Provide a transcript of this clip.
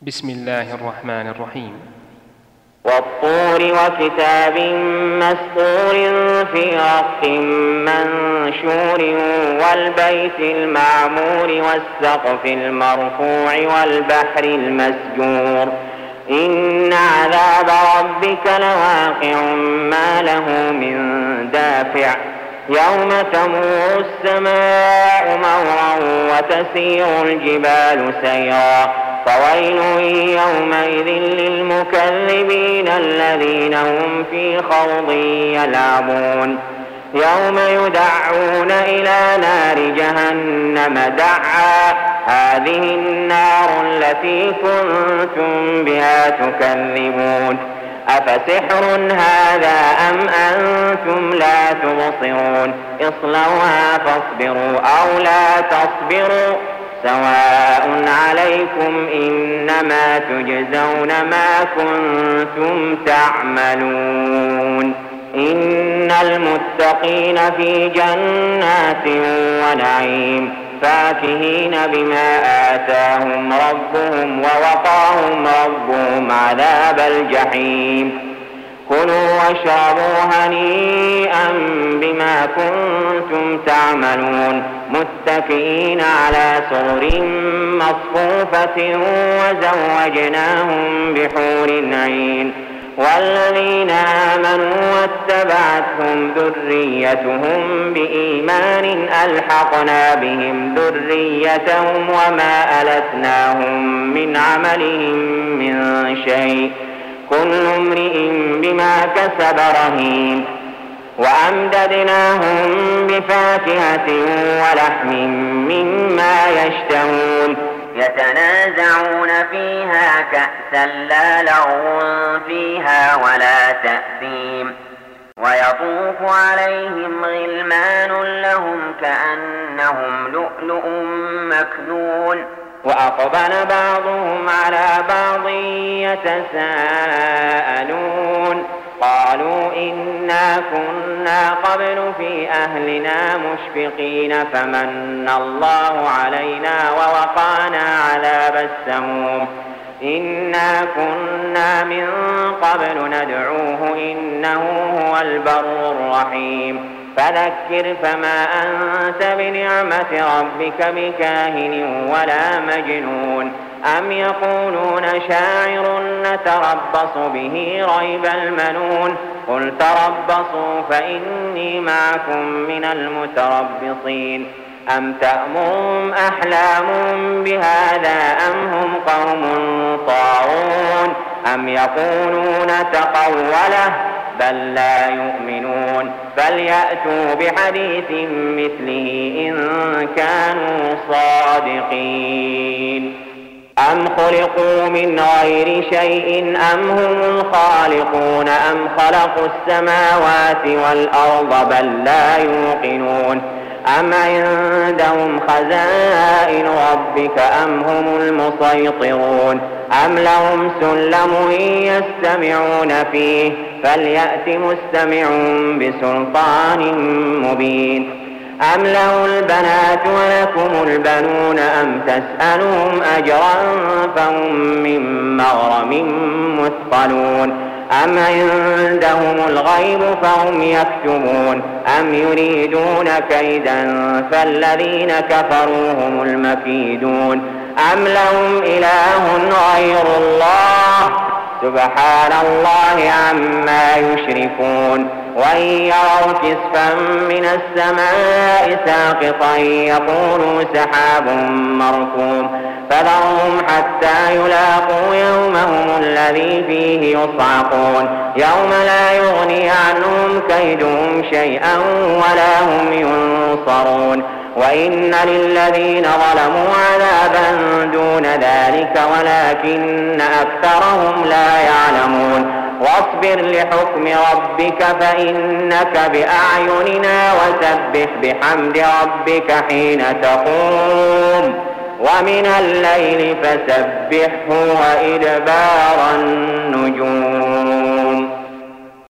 بسم الله الرحمن الرحيم. والطور وكتاب مسطور في رق منشور والبيت المعمور والسقف المرفوع والبحر المسجور إن عذاب ربك لواقع ما له من دافع يوم تمور السماء مورا وتسير الجبال سيرا فويل يومئذ للمكذبين الذين هم في خوض يلعبون يوم يدعون إلى نار جهنم دعا هذه النار التي كنتم بها تكذبون أفسحر هذا أم أنتم لا تبصرون اصلوها فاصبروا أو لا تصبروا سواء عليكم إنما تجزون ما كنتم تعملون إن المتقين في جنات ونعيم فاكهين بما آتاهم ربهم ووقاهم ربهم عذاب الجحيم كلوا واشربوا هنيئا بما كنتم تعملون متكئين على سرر مصفوفة وزوجناهم بحور عين والذين آمنوا واتبعتهم ذريتهم بإيمان ألحقنا بهم ذريتهم وما ألتناهم من عملهم من شيء كل امرئ بما كسب رهين وأمددناهم بفاكهة ولحم مما يشتهون يتنازعون فيها كأسا لا لغو فيها ولا تأثيم ويطوف عليهم غلمان لهم كأنهم لؤلؤ مكنون وأقبل بعضهم على بعض يتساءلون قالوا إنا كنا قبل في أهلنا مشفقين فمن الله علينا ووقانا عذاب السموم إنا كنا من قبل ندعوه إنه هو البر الرحيم فذكر فما أنت بنعمة ربك بكاهن ولا مجنون أم يقولون شاعر نتربص به ريب المنون قل تربصوا فإني معكم من المتربصين أم تأمرهم أحلامهم بهذا أم هم قوم طاغون أم يقولون تقوله بل لا يؤمنون فليأتوا بحديث مثله إن كانوا صادقين أم خلقوا من غير شيء أم هم الخالقون أم خلقوا السماوات والأرض بل لا يوقنون أم عندهم خزائن ربك أم هم المسيطرون أم لهم سلم يستمعون فيه فليأت مستمع بسلطان مبين أم له البنات ولكم البنون أم تسألهم أجرا فهم من مغرم مثقلون أم عندهم الغيب فهم يكتبون أم يريدون كيدا فالذين كفروا هم المكيدون أم لهم إله غير الله سبحان الله عما يشركون وإن يروا كسفا من السماء ساقطا يقولوا سحاب مركوم فذرهم حتى يلاقوا يومهم الذي فيه يصعقون يوم لا يغني عنهم كيدهم شيئا ولا هم ينصرون وإن للذين ظلموا عذابا دون ذلك ولكن أكثرهم لا يعلمون واصبر لحكم ربك فإنك بأعيننا وسبح بحمد ربك حين تقوم ومن الليل فسبحه وإدبار النجوم